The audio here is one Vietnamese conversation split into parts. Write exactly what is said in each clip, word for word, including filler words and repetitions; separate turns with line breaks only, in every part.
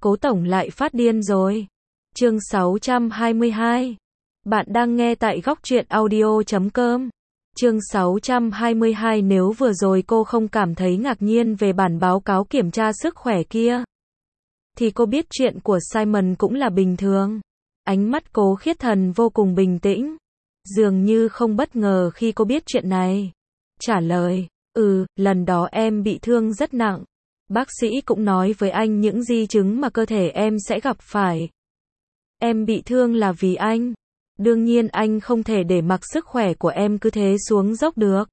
Cố tổng lại phát điên rồi. Chương sáu trăm hai mươi hai. Bạn đang nghe tại góc truyện audio chấm com. Chương sáu trăm hai mươi hai. Nếu vừa rồi cô không cảm thấy ngạc nhiên về bản báo cáo kiểm tra sức khỏe kia, thì cô biết chuyện của Simon cũng là bình thường. Ánh mắt Cố Khiết Thần vô cùng bình tĩnh, dường như không bất ngờ khi cô biết chuyện này. Trả lời, ừ, lần đó em bị thương rất nặng. Bác sĩ cũng nói với anh những di chứng mà cơ thể em sẽ gặp phải. Em bị thương là vì anh. Đương nhiên anh không thể để mặc sức khỏe của em cứ thế xuống dốc được.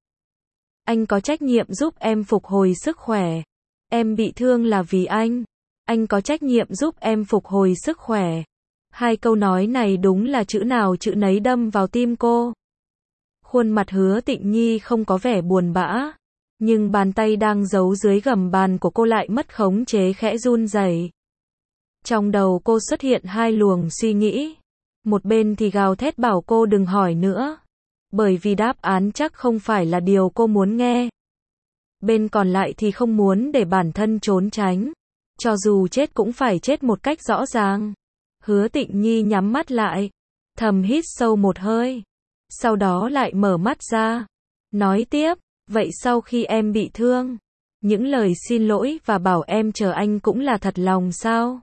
Anh có trách nhiệm giúp em phục hồi sức khỏe. Em bị thương là vì anh. Anh có trách nhiệm giúp em phục hồi sức khỏe. Hai câu nói này đúng là chữ nào chữ nấy đâm vào tim cô. Khuôn mặt Hứa Tịnh Nhi không có vẻ buồn bã, nhưng bàn tay đang giấu dưới gầm bàn của cô lại mất khống chế khẽ run rẩy. Trong đầu cô xuất hiện hai luồng suy nghĩ. Một bên thì gào thét bảo cô đừng hỏi nữa, bởi vì đáp án chắc không phải là điều cô muốn nghe. Bên còn lại thì không muốn để bản thân trốn tránh, cho dù chết cũng phải chết một cách rõ ràng. Hứa Tịnh Nhi nhắm mắt lại, thầm hít sâu một hơi, sau đó lại mở mắt ra, nói tiếp, vậy sau khi em bị thương, những lời xin lỗi và bảo em chờ anh cũng là thật lòng sao?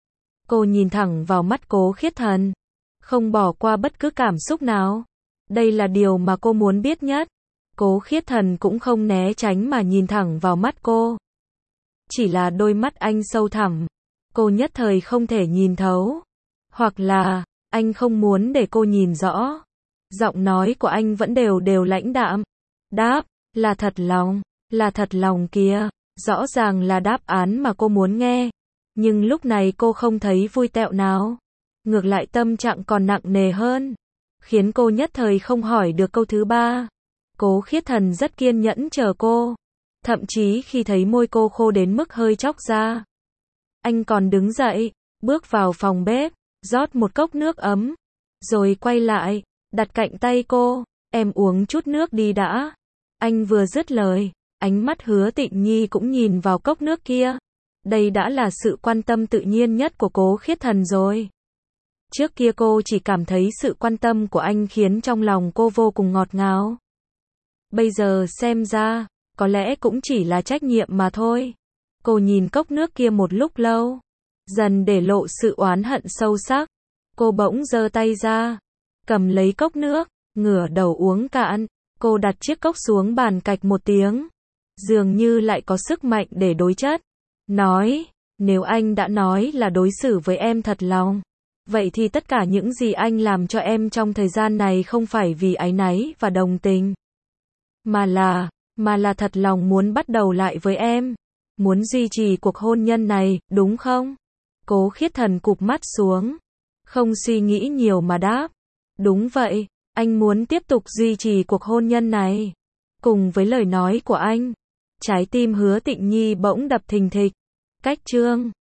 Cô nhìn thẳng vào mắt Cố Khiết Thần, không bỏ qua bất cứ cảm xúc nào. Đây là điều mà cô muốn biết nhất. Cố Khiết Thần cũng không né tránh mà nhìn thẳng vào mắt cô. Chỉ là đôi mắt anh sâu thẳm, cô nhất thời không thể nhìn thấu. Hoặc là, anh không muốn để cô nhìn rõ. Giọng nói của anh vẫn đều đều lãnh đạm. Đáp, là thật lòng, là thật lòng kìa. Rõ ràng là đáp án mà cô muốn nghe. Nhưng lúc này cô không thấy vui tẹo nào. Ngược lại tâm trạng còn nặng nề hơn, khiến cô nhất thời không hỏi được câu thứ ba. Cố Khiết Thần rất kiên nhẫn chờ cô, thậm chí khi thấy môi cô khô đến mức hơi chóc ra, anh còn đứng dậy, bước vào phòng bếp, rót một cốc nước ấm, rồi quay lại, đặt cạnh tay cô, em uống chút nước đi đã. Anh vừa dứt lời, ánh mắt Hứa Tịnh Nhi cũng nhìn vào cốc nước kia. Đây đã là sự quan tâm tự nhiên nhất của Cố Khiết Thần rồi. Trước kia cô chỉ cảm thấy sự quan tâm của anh khiến trong lòng cô vô cùng ngọt ngào. Bây giờ xem ra, có lẽ cũng chỉ là trách nhiệm mà thôi. Cô nhìn cốc nước kia một lúc lâu, dần để lộ sự oán hận sâu sắc. Cô bỗng giơ tay ra, cầm lấy cốc nước, ngửa đầu uống cạn. Cô đặt chiếc cốc xuống bàn cạch một tiếng, dường như lại có sức mạnh để đối chất. Nói, nếu anh đã nói là đối xử với em thật lòng, vậy thì tất cả những gì anh làm cho em trong thời gian này không phải vì áy náy và đồng tình, mà là, mà là thật lòng muốn bắt đầu lại với em, muốn duy trì cuộc hôn nhân này, đúng không? Cố Khiết Thần cụp mắt xuống, không suy nghĩ nhiều mà đáp, đúng vậy, anh muốn tiếp tục duy trì cuộc hôn nhân này. Cùng với lời nói của anh, trái tim Hứa Tịnh Nhi bỗng đập thình thịch. Cách chương